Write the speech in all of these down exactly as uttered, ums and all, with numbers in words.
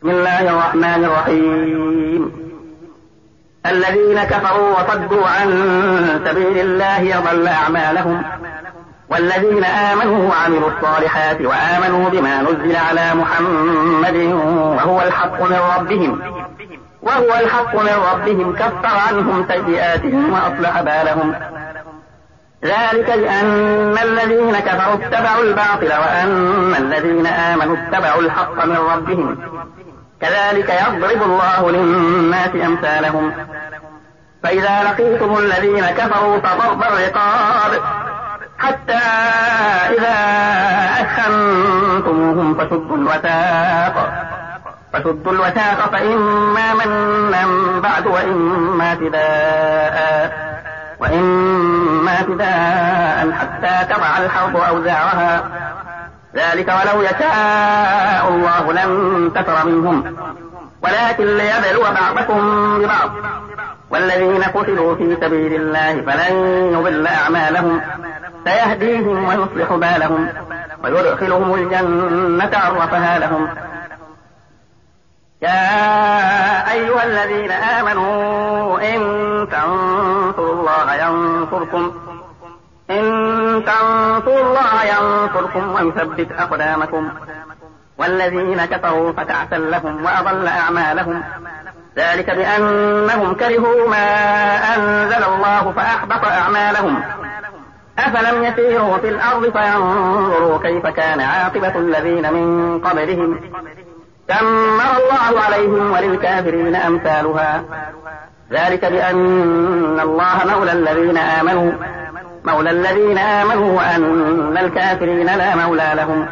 بسم الله الرحمن الرحيم. الذين كفروا وصدوا عن سبيل الله أضل أعمالهم، والذين آمنوا وعملوا الصالحات وآمنوا بما نزل على محمد وهو الحق من ربهم وهو الحق من ربهم كفر عنهم سيئاتهم وأصلح بالهم. ذلك لأن الذين كفروا اتبعوا الباطل وأن الذين آمنوا اتبعوا الحق من ربهم، كذلك يضرب الله للناس أمثالهم. فإذا لقيتم الذين كفروا فضرب الرقاب حتى إذا أثخنتموهم فشدوا الوثاق فشدوا الوثاق فإما منا بعد وإما فداء وإما فداء حتى تضع الحرب أوزارها، ذلك ولو يشاء الله لانتصر منهم ولكن ليبلو بعضكم ببعض. والذين قتلوا في سبيل الله فلن يضل أعمالهم، سيهديهم ويصلح بالهم ويدخلهم الجنة عرفها لهم. يا أيها الذين آمنوا إن تنصروا الله ينصركم إن تنصروا الله ينصركم ويثبت أقدامكم. والذين كفروا فتعسا لهم وأضل أعمالهم، ذلك بأنهم كرهوا ما أنزل الله فأحبط أعمالهم. أفلم يسيروا في الأرض فينظروا كيف كان عاقبة الذين من قبلهم، دمر الله عليهم وللكافرين أمثالها. ذلك بأن الله مولى الذين آمنوا مولى الذين آمنوا وأن الكافرين لا مولى لهم.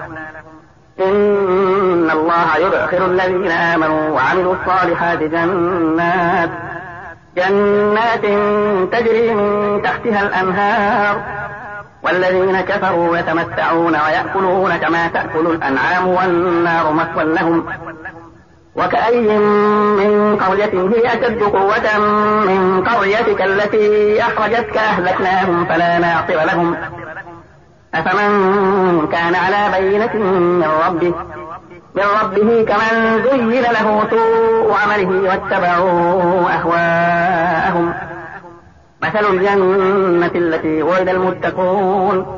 إن الله يدخل الذين آمنوا وعملوا الصالحات جنات جنات تجري من تحتها الأنهار، والذين كفروا يتمتعون ويأكلون كما تأكل الأنعام والنار مثوى لهم. وكأي من قرية هي أشد قوة من قريتك التي أخرجتك أهلكناهم فلا ناصر لهم. أفمن كان على بينة من ربه من ربه كمن زين له سوء عمله واتبعوا أهواءهم. مثل الجنة التي وعد المتقون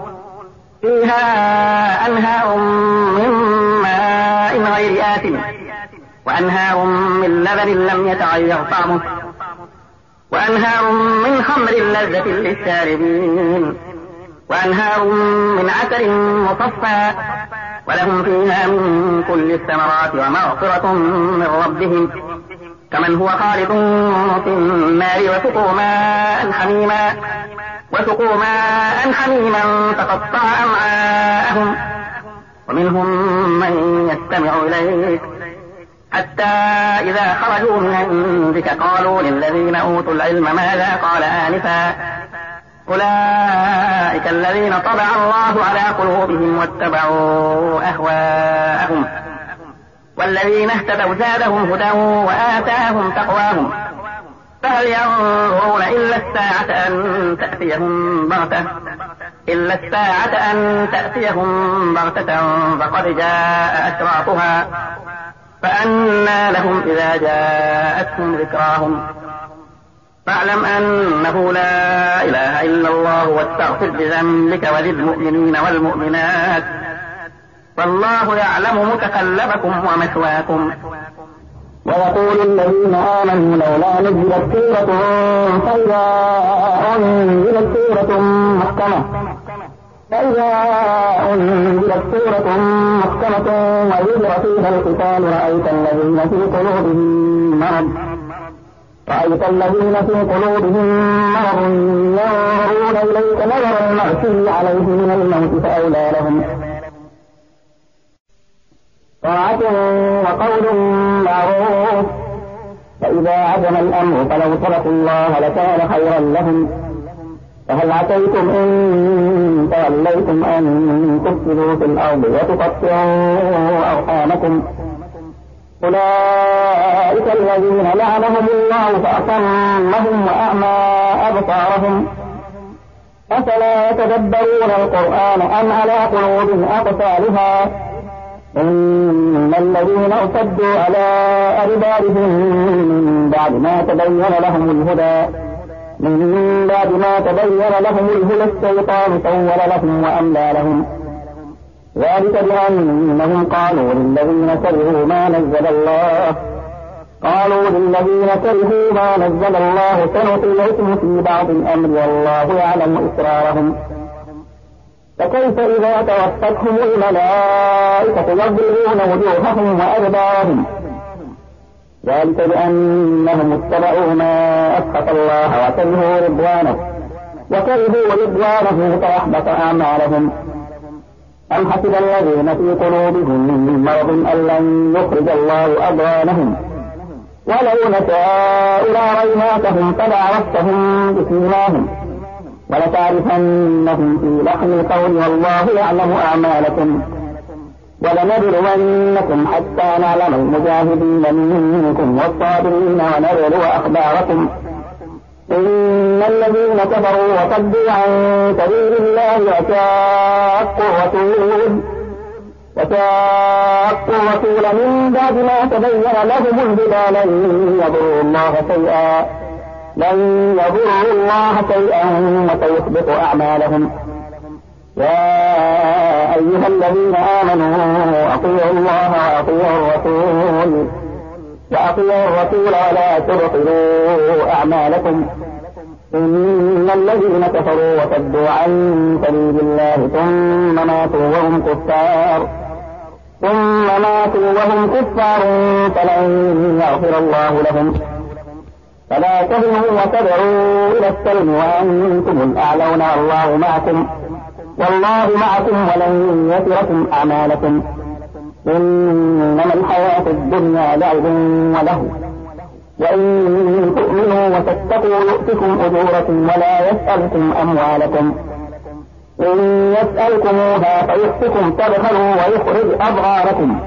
فيها أنهار من ماء غير آسن وأنهار من لبن لم يتغير طعمه وأنهار من خمر لذة للشاربين وأنهار من عسل مصفى ولهم فيها من كل الثمرات ومغفرة من ربهم كمن هو خالد في النار وسقوا ماء حميما وسقوا ماء حميما فقطع أمعاءهم. ومنهم من يستمع إليك حتى إذا خرجوا من عندك قالوا للذين أوتوا العلم ماذا قال آنفا أولئك الذين طبع الله على قلوبهم واتبعوا أهواءهم. والذين اهتدوا زادهم هدى وآتاهم تقواهم. فهل ينظرون إلا الساعة أن تأتيهم بغتة إلا الساعة أن تأتيهم بغتة فقد جاء أشراطها فأنى لهم إذا جاءتهم ذكراهم. فاعلم أنه لا إله إلا الله واستغفر بذنبك وللمؤمنين والمؤمنات والله يعلم متقلبكم ومثواكم. ويقول الذين آمنوا لولا نزلت سورة فإذا أنزلت سورة محكمة فإذا أنزلت سورة محكمة وذكر فيها القتال رأيت الذين في قلوبهم مرض رأيت الذين في قلوبهم مرض ينظرون إليك نظر المغشي عليه من الموت فأولى لهم طاعة وقول معروف. فإذا عزم الأمر فلو تركوا الله لكان خيرا لهم. فهل عسيتم إن توليتم أن تفسدوا في الأرض وتقطعوا أرحامكم أولئك الذين لعنهم الله فأصمهم وأعمى أبصارهم أفلا يتدبرون القرآن أم على قلوب أقفالها إن الذين ارتدوا على أدبارهم من بعد ما تبين لهم الهدى من بعد ما تبين لهم الهدى الشيطان سول لهم وأملى لهم ذلك بأنهم قالوا للذين كرهوا ما نزل الله قالوا للذين كرهوا ما نزل الله سنطيعكم في بعض الأمر والله يعلم إسرارهم فكيف إذا توفتهم الملائكة يضربون وجوههم وأدبارهم ذلك بأنهم اتبعوا ما أسخط الله وكرهوا رضوانه وكرهوا رضوانه فأحبط أعمالهم أم حسب الذين في قلوبهم مرض أن لن يخرج الله أضغانهم ولو نشاء لأريناكهم فلعرفتهم بسيماهم ولتعرفنهم في لحن القول والله يعلم أعمالكم ولنبلونكم حتى نعلم المجاهدين منكم والصابرين ونبلو أخباركم إن الذين كفروا وصدوا عن سبيل الله وشاقوا الرسول وشاقوا الرسول من بعد ما تبين لهم الهدى لن يضروا الله شيئا لن يضروا الله شيئا وسيحبط أعمالهم يا أيها الذين آمنوا أطيعوا الله وأطيعوا الرسول وأطيعوا الرسول ولا تبطلوا أعمالكم إن الذين كفروا وصدوا عن سبيل الله ثم ماتوا وهم كفار ثم ماتوا وهم كفار فلن يغفر الله لهم فلا تهنوا وتدعوا إلى السلم وأنتم الأعلون والله معكم والله معكم ولن يتركم أعمالكم إنما الحياة الدنيا لعب وله وإن تؤمنوا وتتقوا يؤتكم أجوركم ولا يسألكم أموالكم إن يسألكموها فيحفكم تبخلوا ويخرج أضغاركم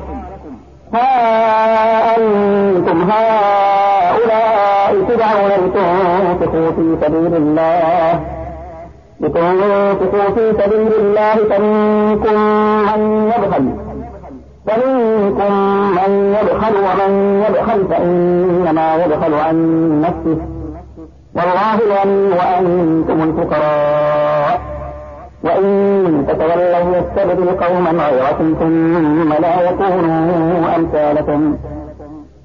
ها أنتم هؤلاء تدعون لتنفقوا في سبيل الله لتنفقوا في سبيل الله فمنكم من يبخل فمنكم من يبخل ومن يبخل فإنما يبخل عن نفسه والله الغني وأنتم الفقراء وإن تتولوا يستبدل قوما غيركم ثم لا يكونوا أمثالكم